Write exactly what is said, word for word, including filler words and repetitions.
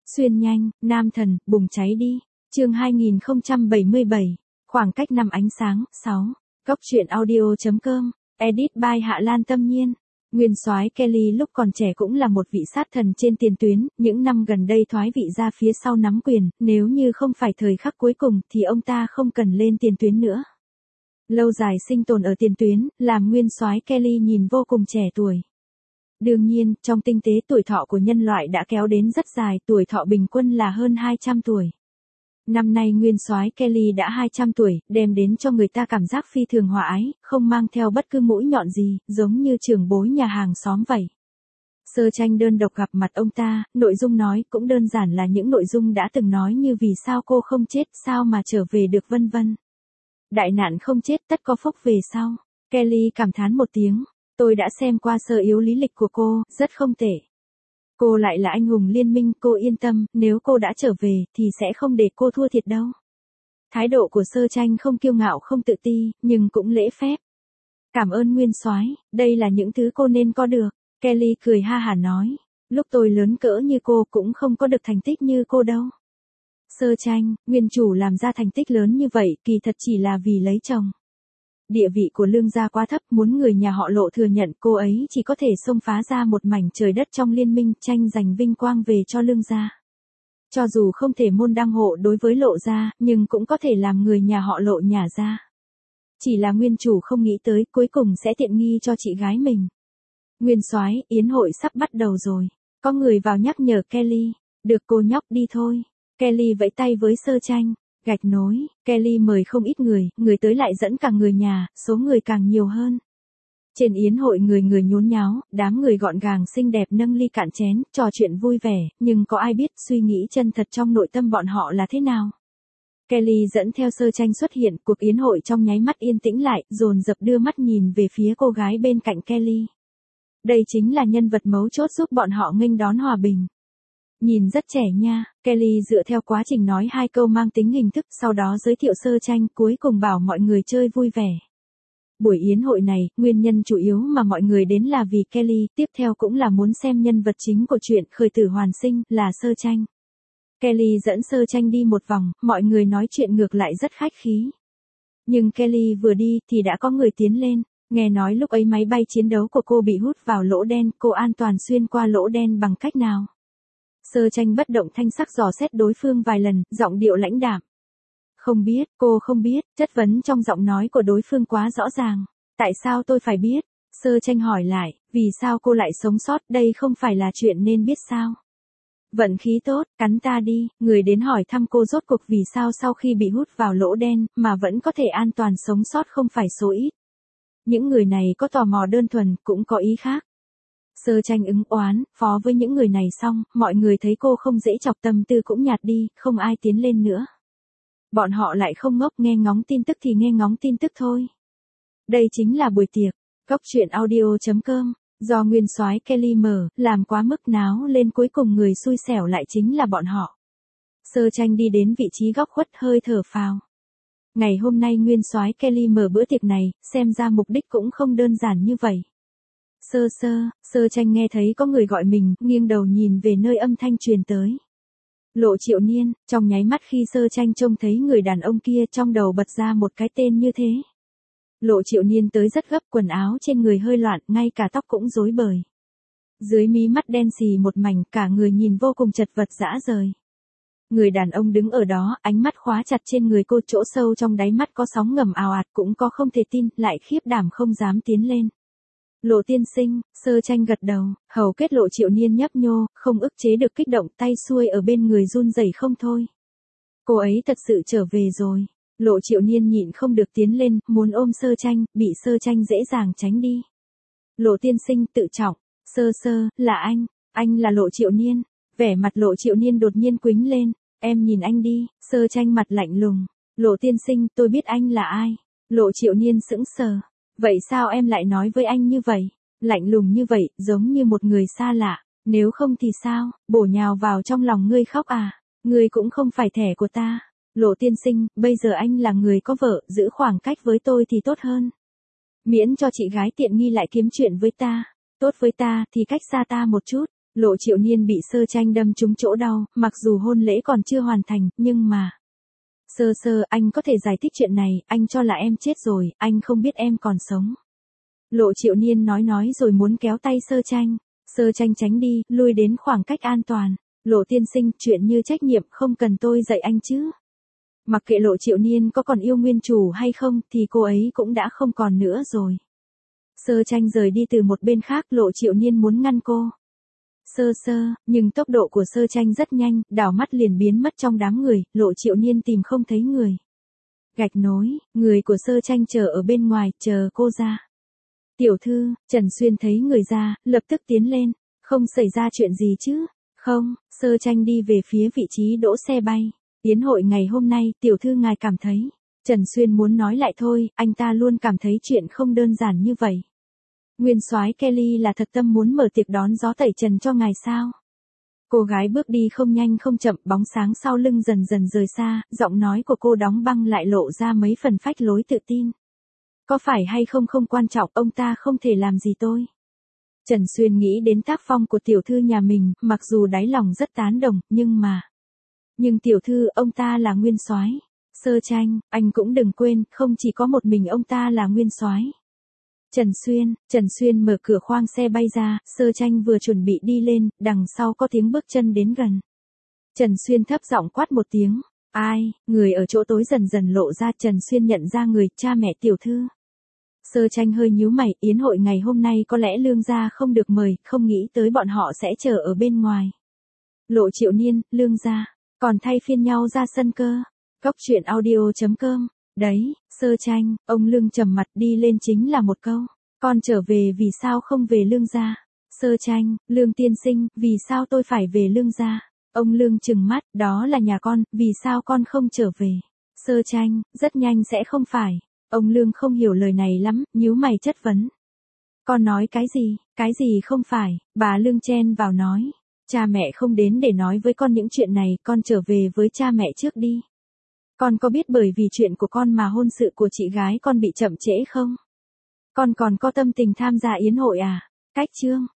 Xuyên nhanh, nam thần, bùng cháy đi. Chương hai nghìn không trăm bảy mươi bảy, khoảng cách năm ánh sáng, sáu. Góc truyện audio chấm com, edit by Hạ Lan Tâm Nhiên. Nguyên soái Kelly lúc còn trẻ cũng là một vị sát thần trên tiền tuyến, những năm gần đây thoái vị ra phía sau nắm quyền, nếu như không phải thời khắc cuối cùng thì ông ta không cần lên tiền tuyến nữa. Lâu dài sinh tồn ở tiền tuyến, làm nguyên soái Kelly nhìn vô cùng trẻ tuổi. Đương nhiên, trong tinh tế tuổi thọ của nhân loại đã kéo đến rất dài, tuổi thọ bình quân là hơn hai trăm tuổi. Năm nay nguyên soái Kelly đã hai trăm tuổi, đem đến cho người ta cảm giác phi thường hòa ái, không mang theo bất cứ mũi nhọn gì, giống như trưởng bối nhà hàng xóm vậy. Sơ Tranh đơn độc gặp mặt ông ta, nội dung nói cũng đơn giản là những nội dung đã từng nói như vì sao cô không chết, sao mà trở về được vân vân. Đại nạn không chết tất có phúc về sau. Kelly cảm thán một tiếng, tôi đã xem qua sơ yếu lý lịch của cô, rất không tệ. Cô lại là anh hùng liên minh, cô yên tâm, nếu cô đã trở về, thì sẽ không để cô thua thiệt đâu. Thái độ của Sơ Tranh không kiêu ngạo không tự ti, nhưng cũng lễ phép. Cảm ơn nguyên soái, đây là những thứ cô nên có được. Kelly cười ha hả nói, lúc tôi lớn cỡ như cô cũng không có được thành tích như cô đâu. Sơ Tranh, nguyên chủ làm ra thành tích lớn như vậy, kỳ thật chỉ là vì lấy chồng. Địa vị của Lương gia quá thấp, muốn người nhà họ Lộ thừa nhận cô ấy chỉ có thể xông phá ra một mảnh trời đất trong liên minh, tranh giành vinh quang về cho Lương gia. Cho dù không thể môn đăng hộ đối với Lộ gia, nhưng cũng có thể làm người nhà họ Lộ nhả ra. Chỉ là nguyên chủ không nghĩ tới, cuối cùng sẽ tiện nghi cho chị gái mình. Nguyên soái, yến hội sắp bắt đầu rồi. Có người vào nhắc nhở Kelly, được cô nhóc đi thôi. Kelly vẫy tay với Sơ Tranh. Gạch nối, Kelly mời không ít người, người tới lại dẫn cả người nhà, số người càng nhiều hơn. Trên yến hội người người nhốn nháo, đám người gọn gàng xinh đẹp nâng ly cạn chén, trò chuyện vui vẻ, nhưng có ai biết suy nghĩ chân thật trong nội tâm bọn họ là thế nào. Kelly dẫn theo Sơ Tranh xuất hiện, cuộc yến hội trong nháy mắt yên tĩnh lại, dồn dập đưa mắt nhìn về phía cô gái bên cạnh Kelly. Đây chính là nhân vật mấu chốt giúp bọn họ nghênh đón hòa bình. Nhìn rất trẻ nha, Kelly dựa theo quá trình nói hai câu mang tính hình thức, sau đó giới thiệu Sơ Tranh, cuối cùng bảo mọi người chơi vui vẻ. Buổi yến hội này, nguyên nhân chủ yếu mà mọi người đến là vì Kelly, tiếp theo cũng là muốn xem nhân vật chính của chuyện khởi tử hoàn sinh, là Sơ Tranh. Kelly dẫn Sơ Tranh đi một vòng, mọi người nói chuyện ngược lại rất khách khí. Nhưng Kelly vừa đi, thì đã có người tiến lên, nghe nói lúc ấy máy bay chiến đấu của cô bị hút vào lỗ đen, cô an toàn xuyên qua lỗ đen bằng cách nào? Sơ Tranh bất động thanh sắc dò xét đối phương vài lần, giọng điệu lãnh đạm. Không biết, cô không biết, chất vấn trong giọng nói của đối phương quá rõ ràng. Tại sao tôi phải biết? Sơ Tranh hỏi lại, vì sao cô lại sống sót, đây không phải là chuyện nên biết sao? Vận khí tốt, cắn ta đi, người đến hỏi thăm cô rốt cuộc vì sao sau khi bị hút vào lỗ đen, mà vẫn có thể an toàn sống sót không phải số ít. Những người này có tò mò đơn thuần, cũng có ý khác. Sơ Tranh ứng oán, phó với những người này xong, mọi người thấy cô không dễ chọc, tâm tư cũng nhạt đi, không ai tiến lên nữa. Bọn họ lại không ngốc, nghe ngóng tin tức thì nghe ngóng tin tức thôi. Đây chính là buổi tiệc, góc truyện audio chấm com, do nguyên soái Kelly mở, làm quá mức náo lên, cuối cùng người xui xẻo lại chính là bọn họ. Sơ Tranh đi đến vị trí góc khuất hơi thở phào. Ngày hôm nay nguyên soái Kelly mở bữa tiệc này, xem ra mục đích cũng không đơn giản như vậy. Sơ sơ, Sơ Tranh nghe thấy có người gọi mình, nghiêng đầu nhìn về nơi âm thanh truyền tới. Lộ Triệu Niên, trong nháy mắt khi Sơ Tranh trông thấy người đàn ông kia, trong đầu bật ra một cái tên như thế. Lộ Triệu Niên tới rất gấp, quần áo trên người hơi loạn, ngay cả tóc cũng rối bời. Dưới mí mắt đen xì một mảnh, cả người nhìn vô cùng chật vật rã rời. Người đàn ông đứng ở đó, ánh mắt khóa chặt trên người cô, chỗ sâu trong đáy mắt có sóng ngầm ào ạt, cũng có không thể tin, lại khiếp đảm không dám tiến lên. Lộ tiên sinh, Sơ Tranh gật đầu, hầu kết Lộ Triệu Niên nhấp nhô, không ức chế được kích động, tay xuôi ở bên người run rẩy không thôi. Cô ấy thật sự trở về rồi. Lộ Triệu Niên nhịn không được tiến lên, muốn ôm Sơ Tranh, bị Sơ Tranh dễ dàng tránh đi. Lộ tiên sinh tự trọng, sơ sơ, là anh, anh là Lộ Triệu Niên. Vẻ mặt Lộ Triệu Niên đột nhiên quĩnh lên, em nhìn anh đi. Sơ Tranh mặt lạnh lùng, Lộ tiên sinh, tôi biết anh là ai. Lộ Triệu Niên sững sờ. Vậy sao em lại nói với anh như vậy? Lạnh lùng như vậy, giống như một người xa lạ. Nếu không thì sao, bổ nhào vào trong lòng ngươi khóc à? Ngươi cũng không phải thẻ của ta. Lộ tiên sinh, bây giờ anh là người có vợ, giữ khoảng cách với tôi thì tốt hơn. Miễn cho chị gái tiện nghi lại kiếm chuyện với ta. Tốt với ta thì cách xa ta một chút. Lộ Triệu Niên bị Sơ Tranh đâm trúng chỗ đau, mặc dù hôn lễ còn chưa hoàn thành, nhưng mà... Sơ sơ, anh có thể giải thích chuyện này, anh cho là em chết rồi, anh không biết em còn sống. Lộ Triệu Niên nói nói rồi muốn kéo tay Sơ Tranh. Sơ Tranh tránh đi, lui đến khoảng cách an toàn. Lộ tiên sinh, chuyện như trách nhiệm không cần tôi dạy anh chứ. Mặc kệ Lộ Triệu Niên có còn yêu nguyên chủ hay không thì cô ấy cũng đã không còn nữa rồi. Sơ Tranh rời đi từ một bên khác, Lộ Triệu Niên muốn ngăn cô. Sơ sơ, nhưng tốc độ của Sơ Tranh rất nhanh, đảo mắt liền biến mất trong đám người, Lộ Triệu Niên tìm không thấy người. Gạch nối, người của Sơ Tranh chờ ở bên ngoài, chờ cô ra. Tiểu thư, Trần Xuyên thấy người ra, lập tức tiến lên, không xảy ra chuyện gì chứ? Không, Sơ Tranh đi về phía vị trí đỗ xe bay. Yến hội ngày hôm nay, tiểu thư ngài cảm thấy. Trần Xuyên muốn nói lại thôi, anh ta luôn cảm thấy chuyện không đơn giản như vậy. Nguyên soái Kelly là thật tâm muốn mở tiệc đón gió tẩy trần cho ngài sao? Cô gái bước đi không nhanh không chậm, bóng sáng sau lưng dần dần rời xa, giọng nói của cô đóng băng lại lộ ra mấy phần phách lối tự tin. Có phải hay không không quan trọng, ông ta không thể làm gì tôi. Trần Xuyên nghĩ đến tác phong của tiểu thư nhà mình, mặc dù đáy lòng rất tán đồng, nhưng mà... Nhưng tiểu thư, ông ta là nguyên soái. Sơ Tranh, anh cũng đừng quên, không chỉ có một mình ông ta là nguyên soái. Trần Xuyên, Trần Xuyên mở cửa khoang xe bay ra, Sơ Tranh vừa chuẩn bị đi lên, đằng sau có tiếng bước chân đến gần. Trần Xuyên thấp giọng quát một tiếng, ai, người ở chỗ tối dần dần lộ ra, Trần Xuyên nhận ra người, cha mẹ tiểu thư. Sơ Tranh hơi nhíu mày, yến hội ngày hôm nay có lẽ Lương gia không được mời, không nghĩ tới bọn họ sẽ chờ ở bên ngoài. Lộ Triệu Niên, Lương gia, còn thay phiên nhau ra sân cơ. Cốc truyện audio chấm com. Đấy, Sơ Tranh, ông Lương trầm mặt đi lên chính là một câu. Con trở về vì sao không về Lương gia? Sơ Tranh, Lương tiên sinh, vì sao tôi phải về Lương gia? Ông Lương trừng mắt, đó là nhà con, vì sao con không trở về? Sơ Tranh, rất nhanh sẽ không phải. Ông Lương không hiểu lời này lắm, nhíu mày chất vấn. Con nói cái gì, cái gì không phải, bà Lương chen vào nói. Cha mẹ không đến để nói với con những chuyện này, con trở về với cha mẹ trước đi. Con có biết bởi vì chuyện của con mà hôn sự của chị gái con bị chậm trễ không? Con còn có tâm tình tham gia yến hội à? Cách chương.